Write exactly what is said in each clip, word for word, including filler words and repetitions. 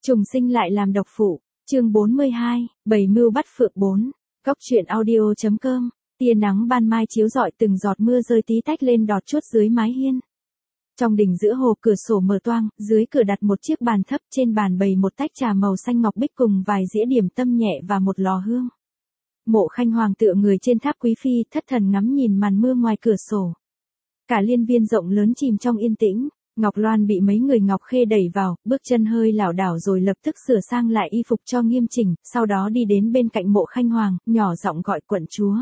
Trùng sinh lại làm độc phụ, chương bốn mươi hai, Bầy mưu bắt phượng bốn. Góc truyện audio chấm com. Tia nắng ban mai chiếu rọi từng giọt mưa rơi tí tách lên đọt chuốt dưới mái hiên. Trong đình giữa hồ cửa sổ mở toang, dưới cửa đặt một chiếc bàn thấp, trên bàn bày một tách trà màu xanh ngọc bích cùng vài dĩa điểm tâm nhẹ và một lò hương. Mộ Khanh Hoàng tựa người trên tháp quý phi, thất thần ngắm nhìn màn mưa ngoài cửa sổ. Cả liên viên rộng lớn chìm trong yên tĩnh. Ngọc Loan bị mấy người Ngọc Khê đẩy vào, bước chân hơi lảo đảo rồi lập tức sửa sang lại y phục cho nghiêm chỉnh, sau đó đi đến bên cạnh Mộ Khanh Hoàng, nhỏ giọng gọi quận chúa.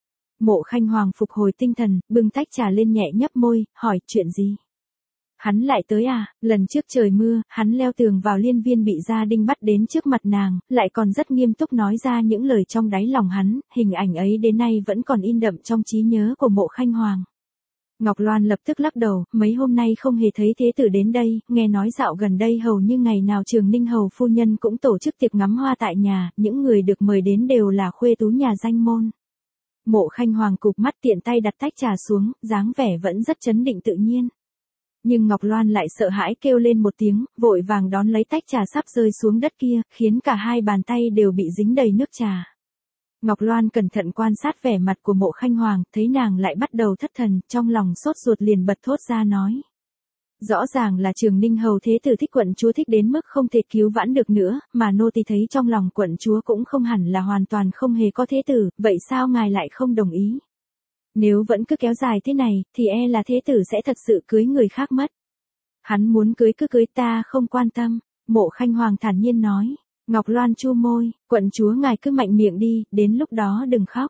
Mộ Khanh Hoàng phục hồi tinh thần, bưng tách trà lên nhẹ nhấp môi, hỏi chuyện gì? Hắn lại tới à? Lần trước trời mưa, hắn leo tường vào liên viên bị gia đình bắt đến trước mặt nàng, lại còn rất nghiêm túc nói ra những lời trong đáy lòng hắn, hình ảnh ấy đến nay vẫn còn in đậm trong trí nhớ của Mộ Khanh Hoàng. Ngọc Loan lập tức lắc đầu, mấy hôm nay không hề thấy thế tử đến đây, nghe nói dạo gần đây hầu như ngày nào Trường Ninh hầu phu nhân cũng tổ chức tiệc ngắm hoa tại nhà, những người được mời đến đều là khuê tú nhà danh môn. Mộ Khanh Hoàng cụp mắt tiện tay đặt tách trà xuống, dáng vẻ vẫn rất trấn định tự nhiên. Nhưng Ngọc Loan lại sợ hãi kêu lên một tiếng, vội vàng đón lấy tách trà sắp rơi xuống đất kia, khiến cả hai bàn tay đều bị dính đầy nước trà. Ngọc Loan cẩn thận quan sát vẻ mặt của Mộ Khanh Hoàng, thấy nàng lại bắt đầu thất thần, trong lòng sốt ruột liền bật thốt ra nói. Rõ ràng là Trường Ninh hầu thế tử thích quận chúa thích đến mức không thể cứu vãn được nữa, mà nô tỳ thấy trong lòng quận chúa cũng không hẳn là hoàn toàn không hề có thế tử, vậy sao ngài lại không đồng ý? Nếu vẫn cứ kéo dài thế này, thì e là thế tử sẽ thật sự cưới người khác mất. Hắn muốn cưới cứ cưới, ta không quan tâm, Mộ Khanh Hoàng thản nhiên nói. Ngọc Loan chu môi, quận chúa ngài cứ mạnh miệng đi, đến lúc đó đừng khóc.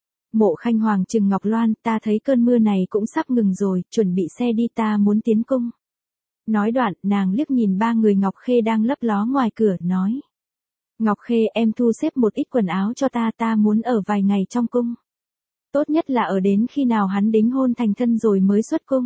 Mộ Khanh Hoàng trừng Ngọc Loan, ta thấy cơn mưa này cũng sắp ngừng rồi, chuẩn bị xe đi, ta muốn tiến cung. Nói đoạn, nàng liếc nhìn ba người Ngọc Khê đang lấp ló ngoài cửa, nói. Ngọc Khê, em thu xếp một ít quần áo cho ta, ta muốn ở vài ngày trong cung. Tốt nhất là ở đến khi nào hắn đính hôn thành thân rồi mới xuất cung.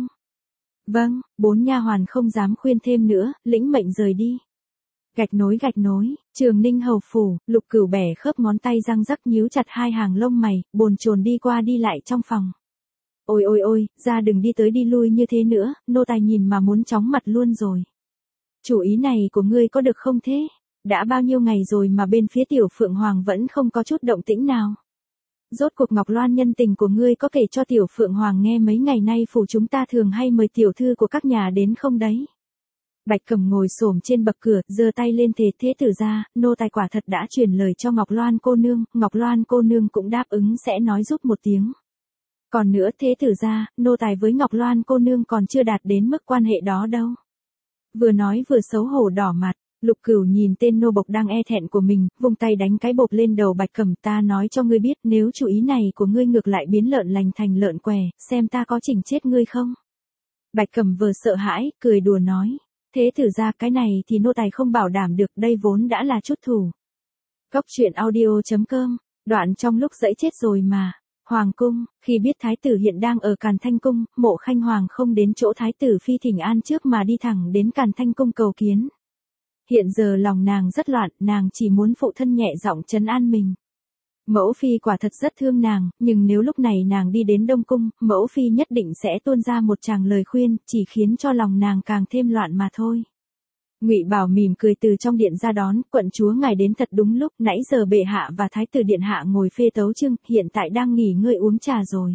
Vâng, bốn nha hoàn không dám khuyên thêm nữa, lĩnh mệnh rời đi. Gạch nối gạch nối, Trường Ninh hầu phủ, Lục Cửu bẻ khớp ngón tay răng rắc nhíu chặt hai hàng lông mày, bồn chồn đi qua đi lại trong phòng. Ôi ôi ôi, ra đừng đi tới đi lui như thế nữa, nô tài nhìn mà muốn chóng mặt luôn rồi. Chủ ý này của ngươi có được không thế? Đã bao nhiêu ngày rồi mà bên phía Tiểu Phượng Hoàng vẫn không có chút động tĩnh nào. Rốt cuộc Ngọc Loan nhân tình của ngươi có kể cho Tiểu Phượng Hoàng nghe mấy ngày nay phủ chúng ta thường hay mời tiểu thư của các nhà đến không đấy? Bạch Cẩm ngồi xổm trên bậc cửa, giơ tay lên thề, thế tử ra, nô tài quả thật đã truyền lời cho Ngọc Loan cô nương, Ngọc Loan cô nương cũng đáp ứng sẽ nói giúp một tiếng. Còn nữa thế tử ra, nô tài với Ngọc Loan cô nương còn chưa đạt đến mức quan hệ đó đâu. Vừa nói vừa xấu hổ đỏ mặt, Lục Cửu nhìn tên nô bộc đang e thẹn của mình, vung tay đánh cái bộp lên đầu Bạch Cẩm, ta nói cho ngươi biết, nếu chủ ý này của ngươi ngược lại biến lợn lành thành lợn què, xem ta có chỉnh chết ngươi không. Bạch Cẩm vừa sợ hãi, cười đùa nói. Thế tử ra cái này thì nô tài không bảo đảm được, đây vốn đã là chút thủ. Góc truyện audio chấm com, đoạn trong lúc dẫy chết rồi mà. Hoàng cung, khi biết thái tử hiện đang ở Càn Thanh cung, Mộ Khanh Hoàng không đến chỗ thái tử phi thỉnh an trước mà đi thẳng đến Càn Thanh cung cầu kiến. Hiện giờ lòng nàng rất loạn, nàng chỉ muốn phụ thân nhẹ giọng trấn an mình. Mẫu phi quả thật rất thương nàng, nhưng nếu lúc này nàng đi đến Đông cung, mẫu phi nhất định sẽ tuôn ra một tràng lời khuyên, chỉ khiến cho lòng nàng càng thêm loạn mà thôi. Ngụy Bảo mỉm cười từ trong điện ra đón, quận chúa ngài đến thật đúng lúc, nãy giờ bệ hạ và thái tử điện hạ ngồi phê tấu chương, hiện tại đang nghỉ ngơi uống trà rồi.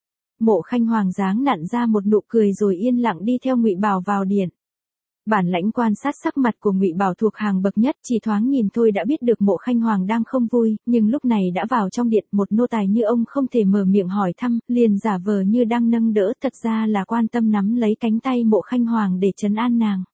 Mộ Khanh Hoàng dáng nặn ra một nụ cười rồi yên lặng đi theo Ngụy Bảo vào điện. Bản lãnh quan sát sắc mặt của Ngụy Bảo thuộc hàng bậc nhất, chỉ thoáng nhìn thôi đã biết được Mộ Khanh Hoàng đang không vui, nhưng lúc này đã vào trong điện, một nô tài như ông không thể mở miệng hỏi thăm, liền giả vờ như đang nâng đỡ, thật ra là quan tâm nắm lấy cánh tay Mộ Khanh Hoàng để trấn an nàng.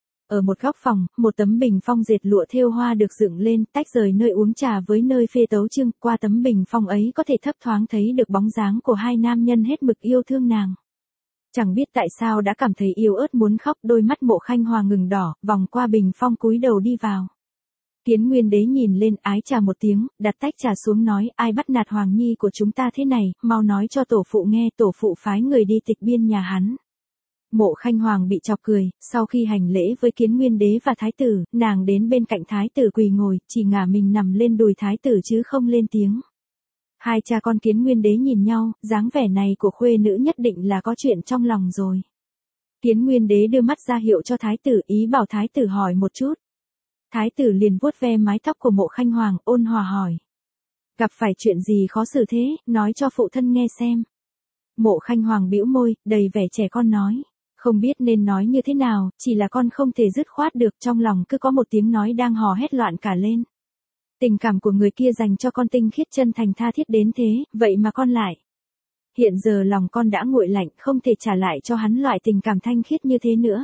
Ở một góc phòng, một tấm bình phong dệt lụa thêu hoa được dựng lên, tách rời nơi uống trà với nơi phê tấu chương, qua tấm bình phong ấy có thể thấp thoáng thấy được bóng dáng của hai nam nhân hết mực yêu thương nàng. Chẳng biết tại sao đã cảm thấy yếu ớt muốn khóc, đôi mắt Mộ Khanh Hoàng ngừng đỏ, vòng qua bình phong cúi đầu đi vào. Kiến Nguyên Đế nhìn lên, ái trà một tiếng, đặt tách trà xuống nói, ai bắt nạt Hoàng Nhi của chúng ta thế này, mau nói cho tổ phụ nghe, tổ phụ phái người đi tịch biên nhà hắn. Mộ Khanh Hoàng bị chọc cười, sau khi hành lễ với Kiến Nguyên Đế và Thái tử, nàng đến bên cạnh Thái tử quỳ ngồi, chỉ ngả mình nằm lên đùi Thái tử chứ không lên tiếng. Hai cha con Kiến Nguyên Đế nhìn nhau, dáng vẻ này của khuê nữ nhất định là có chuyện trong lòng rồi. Kiến Nguyên Đế đưa mắt ra hiệu cho thái tử, ý bảo thái tử hỏi một chút. Thái tử liền vuốt ve mái tóc của Mộ Khanh Hoàng, ôn hòa hỏi. Gặp phải chuyện gì khó xử thế, nói cho phụ thân nghe xem. Mộ Khanh Hoàng bĩu môi, đầy vẻ trẻ con nói. Không biết nên nói như thế nào, chỉ là con không thể dứt khoát được, trong lòng cứ có một tiếng nói đang hò hét loạn cả lên. Tình cảm của người kia dành cho con tinh khiết chân thành tha thiết đến thế, vậy mà con lại. Hiện giờ lòng con đã nguội lạnh, không thể trả lại cho hắn loại tình cảm thanh khiết như thế nữa.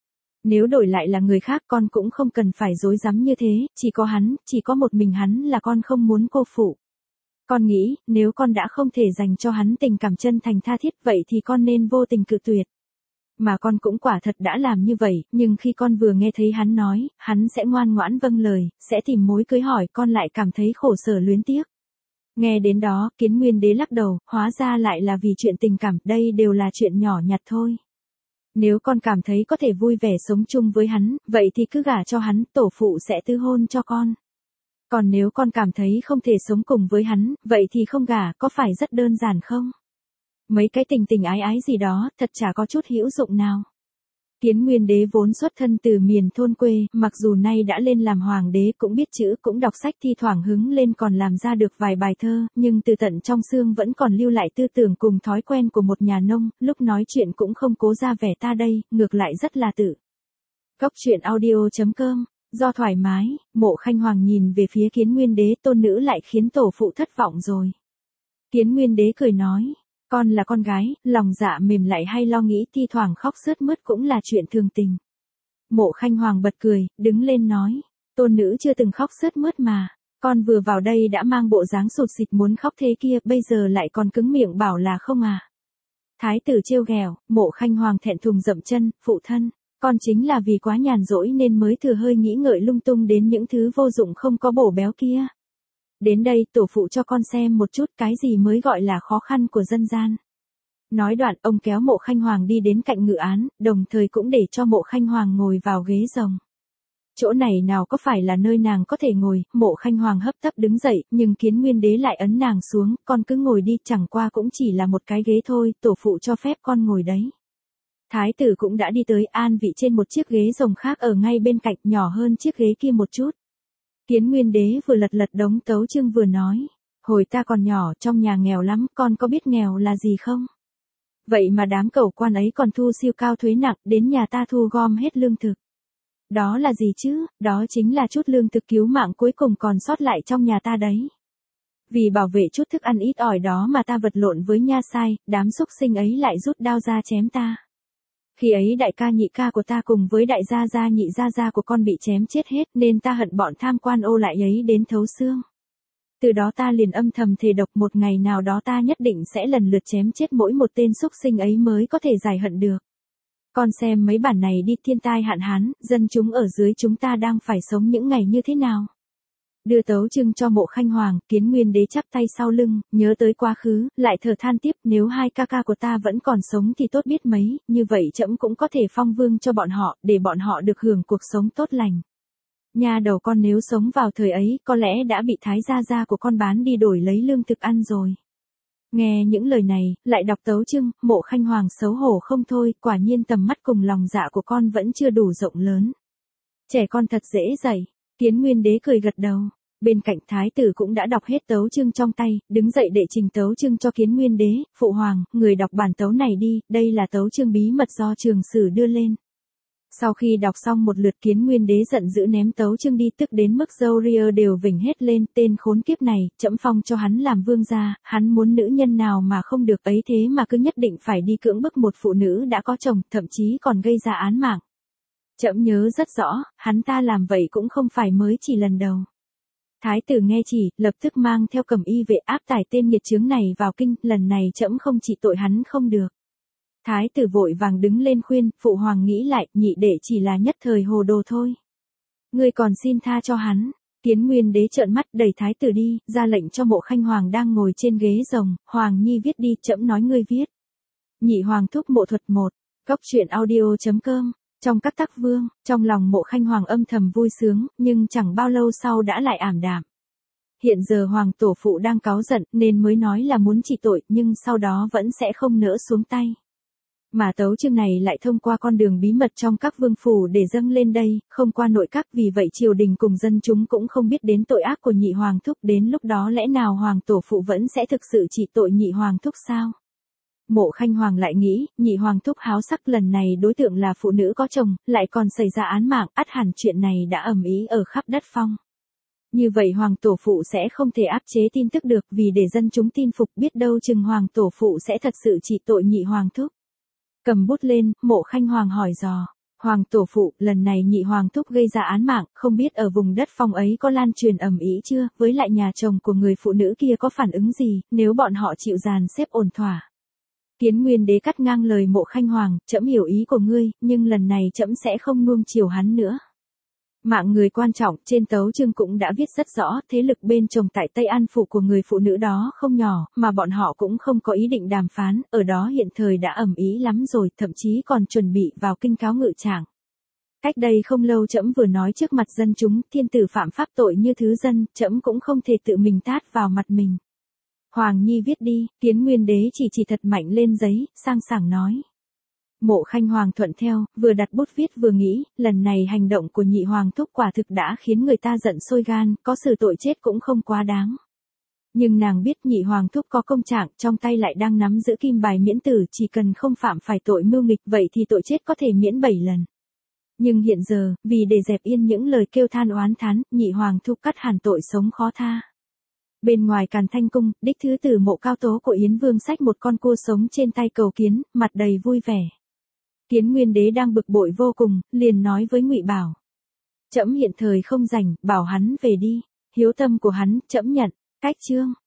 Nếu đổi lại là người khác con cũng không cần phải dối rắm như thế, chỉ có hắn, chỉ có một mình hắn là con không muốn cô phụ. Con nghĩ, nếu con đã không thể dành cho hắn tình cảm chân thành tha thiết vậy thì con nên vô tình cự tuyệt. Mà con cũng quả thật đã làm như vậy, nhưng khi con vừa nghe thấy hắn nói, hắn sẽ ngoan ngoãn vâng lời, sẽ tìm mối cưới hỏi, con lại cảm thấy khổ sở luyến tiếc. Nghe đến đó, Kiến Nguyên Đế lắc đầu, hóa ra lại là vì chuyện tình cảm, đây đều là chuyện nhỏ nhặt thôi. Nếu con cảm thấy có thể vui vẻ sống chung với hắn, vậy thì cứ gả cho hắn, tổ phụ sẽ tư hôn cho con. Còn nếu con cảm thấy không thể sống cùng với hắn, vậy thì không gả, có phải rất đơn giản không? Mấy cái tình tình ái ái gì đó, thật chả có chút hữu dụng nào. Kiến Nguyên Đế vốn xuất thân từ miền thôn quê, mặc dù nay đã lên làm hoàng đế cũng biết chữ cũng đọc sách thi thoảng hứng lên còn làm ra được vài bài thơ, nhưng từ tận trong xương vẫn còn lưu lại tư tưởng cùng thói quen của một nhà nông, lúc nói chuyện cũng không cố ra vẻ ta đây, ngược lại rất là tự. Cốc truyện audio chấm com, do thoải mái, Mộ Khanh Hoàng nhìn về phía Kiến Nguyên Đế, tôn nữ lại khiến tổ phụ thất vọng rồi. Kiến Nguyên Đế cười nói. Con là con gái, lòng dạ mềm lại hay lo nghĩ thi thoảng khóc sướt mướt cũng là chuyện thường tình. Mộ Khanh Hoàng bật cười, đứng lên nói. Tôn nữ chưa từng khóc sướt mướt mà. Con vừa vào đây đã mang bộ dáng sụt sịt muốn khóc thế kia, bây giờ lại còn cứng miệng bảo là không à. Thái tử trêu ghẹo, Mộ Khanh Hoàng thẹn thùng dậm chân, phụ thân. Con chính là vì quá nhàn rỗi nên mới thừa hơi nghĩ ngợi lung tung đến những thứ vô dụng không có bổ béo kia. Đến đây tổ phụ cho con xem một chút cái gì mới gọi là khó khăn của dân gian. Nói đoạn ông kéo Mộ Khanh Hoàng đi đến cạnh ngự án, đồng thời cũng để cho Mộ Khanh Hoàng ngồi vào ghế rồng. Chỗ này nào có phải là nơi nàng có thể ngồi, Mộ Khanh Hoàng hấp tấp đứng dậy, nhưng Kiến Nguyên Đế lại ấn nàng xuống, con cứ ngồi đi, chẳng qua cũng chỉ là một cái ghế thôi, tổ phụ cho phép con ngồi đấy. Thái tử cũng đã đi tới an vị trên một chiếc ghế rồng khác ở ngay bên cạnh, nhỏ hơn chiếc ghế kia một chút. Kiến Nguyên Đế vừa lật lật đống tấu chương vừa nói, hồi ta còn nhỏ trong nhà nghèo lắm, con có biết nghèo là gì không? Vậy mà đám cẩu quan ấy còn thu siêu cao thuế nặng, đến nhà ta thu gom hết lương thực. Đó là gì chứ, đó chính là chút lương thực cứu mạng cuối cùng còn sót lại trong nhà ta đấy. Vì bảo vệ chút thức ăn ít ỏi đó mà ta vật lộn với nha sai, đám xúc sinh ấy lại rút đao ra chém ta. Khi ấy đại ca nhị ca của ta cùng với đại gia gia nhị gia gia của con bị chém chết hết nên ta hận bọn tham quan ô lại ấy đến thấu xương. Từ đó ta liền âm thầm thề độc một ngày nào đó ta nhất định sẽ lần lượt chém chết mỗi một tên xúc sinh ấy mới có thể giải hận được. Con xem mấy bản này đi, thiên tai hạn hán, dân chúng ở dưới chúng ta đang phải sống những ngày như thế nào. Đưa tấu chương cho Mộ Khanh Hoàng, Kiến Nguyên Đế chắp tay sau lưng, nhớ tới quá khứ, lại thở than tiếp, nếu hai ca ca của ta vẫn còn sống thì tốt biết mấy, như vậy trẫm cũng có thể phong vương cho bọn họ, để bọn họ được hưởng cuộc sống tốt lành. Nha đầu con nếu sống vào thời ấy, có lẽ đã bị thái gia gia của con bán đi đổi lấy lương thực ăn rồi. Nghe những lời này, lại đọc tấu chương, Mộ Khanh Hoàng xấu hổ không thôi, quả nhiên tầm mắt cùng lòng dạ của con vẫn chưa đủ rộng lớn. Trẻ con thật dễ dạy. Kiến Nguyên Đế cười gật đầu. Bên cạnh thái tử cũng đã đọc hết tấu chương trong tay, đứng dậy đệ trình tấu chương cho Kiến Nguyên Đế, phụ hoàng, người đọc bản tấu này đi, đây là tấu chương bí mật do Trường Sử đưa lên. Sau khi đọc xong một lượt, Kiến Nguyên Đế giận dữ ném tấu chương đi, tức đến mức râu ria đều vểnh hết lên, tên khốn kiếp này, trẫm phong cho hắn làm vương gia, hắn muốn nữ nhân nào mà không được ấy thế mà cứ nhất định phải đi cưỡng bức một phụ nữ đã có chồng, thậm chí còn gây ra án mạng. Trẫm nhớ rất rõ, hắn ta làm vậy cũng không phải mới chỉ lần đầu. Thái tử nghe chỉ, lập tức mang theo cẩm y vệ áp tải tên nghiệt chướng này vào kinh, lần này trẫm không chỉ tội hắn không được. Thái tử vội vàng đứng lên khuyên, phụ hoàng nghĩ lại, nhị đệ chỉ là nhất thời hồ đồ thôi. Ngươi còn xin tha cho hắn. Kiến Nguyên Đế trợn mắt đẩy thái tử đi, ra lệnh cho Mộ Khanh Hoàng đang ngồi trên ghế rồng, Hoàng Nhi viết đi, trẫm nói ngươi viết. Nhị Hoàng thúc Mộ Thuật một, cốc truyện audio chấm com. Trong các tác vương, trong lòng Mộ Khanh Hoàng âm thầm vui sướng, nhưng chẳng bao lâu sau đã lại ảm đạm. Hiện giờ Hoàng tổ phụ đang cáu giận nên mới nói là muốn trị tội, nhưng sau đó vẫn sẽ không nỡ xuống tay. Mà tấu chương này lại thông qua con đường bí mật trong các vương phủ để dâng lên đây, không qua nội các, vì vậy triều đình cùng dân chúng cũng không biết đến tội ác của nhị hoàng thúc, đến lúc đó lẽ nào hoàng tổ phụ vẫn sẽ thực sự trị tội nhị hoàng thúc sao? Mộ Khanh Hoàng lại nghĩ, nhị hoàng thúc háo sắc, lần này đối tượng là phụ nữ có chồng, lại còn xảy ra án mạng, ắt hẳn chuyện này đã ầm ĩ ở khắp đất phong. Như vậy hoàng tổ phụ sẽ không thể áp chế tin tức được, vì để dân chúng tin phục, biết đâu chừng hoàng tổ phụ sẽ thật sự trị tội nhị hoàng thúc. Cầm bút lên, Mộ Khanh Hoàng hỏi dò, hoàng tổ phụ, lần này nhị hoàng thúc gây ra án mạng, không biết ở vùng đất phong ấy có lan truyền ầm ĩ chưa, với lại nhà chồng của người phụ nữ kia có phản ứng gì, nếu bọn họ chịu dàn xếp ổn thỏa. Kiến Nguyên Đế cắt ngang lời Mộ Khanh Hoàng, trẫm hiểu ý của ngươi, nhưng lần này trẫm sẽ không nuông chiều hắn nữa. Mạng người quan trọng, trên tấu chương cũng đã viết rất rõ, thế lực bên chồng tại Tây An Phủ của người phụ nữ đó không nhỏ, mà bọn họ cũng không có ý định đàm phán, ở đó hiện thời đã ầm ĩ lắm rồi, thậm chí còn chuẩn bị vào kinh cáo ngự trạng. Cách đây không lâu trẫm vừa nói trước mặt dân chúng, thiên tử phạm pháp tội như thứ dân, trẫm cũng không thể tự mình tát vào mặt mình. Hoàng Nhi viết đi, Kiến Nguyên Đế chỉ chỉ thật mạnh lên giấy, sang sảng nói. Mộ Khanh Hoàng thuận theo, vừa đặt bút viết vừa nghĩ, lần này hành động của nhị hoàng thúc quả thực đã khiến người ta giận sôi gan, có xử tội chết cũng không quá đáng. Nhưng nàng biết nhị hoàng thúc có công trạng, trong tay lại đang nắm giữ kim bài miễn tử, chỉ cần không phạm phải tội mưu nghịch, vậy thì tội chết có thể miễn bảy lần. Nhưng hiện giờ, vì để dẹp yên những lời kêu than oán thán, nhị hoàng thúc cắt hẳn tội sống khó tha. Bên ngoài Càn Thanh Cung, đích thứ tử Mộ Cao Tố của Yến Vương xách một con cua sống trên tay cầu kiến, mặt đầy vui vẻ. Kiến Nguyên Đế đang bực bội vô cùng, liền nói với Ngụy Bảo. Trẫm hiện thời không rảnh, bảo hắn về đi, hiếu tâm của hắn, trẫm nhận. Cách chương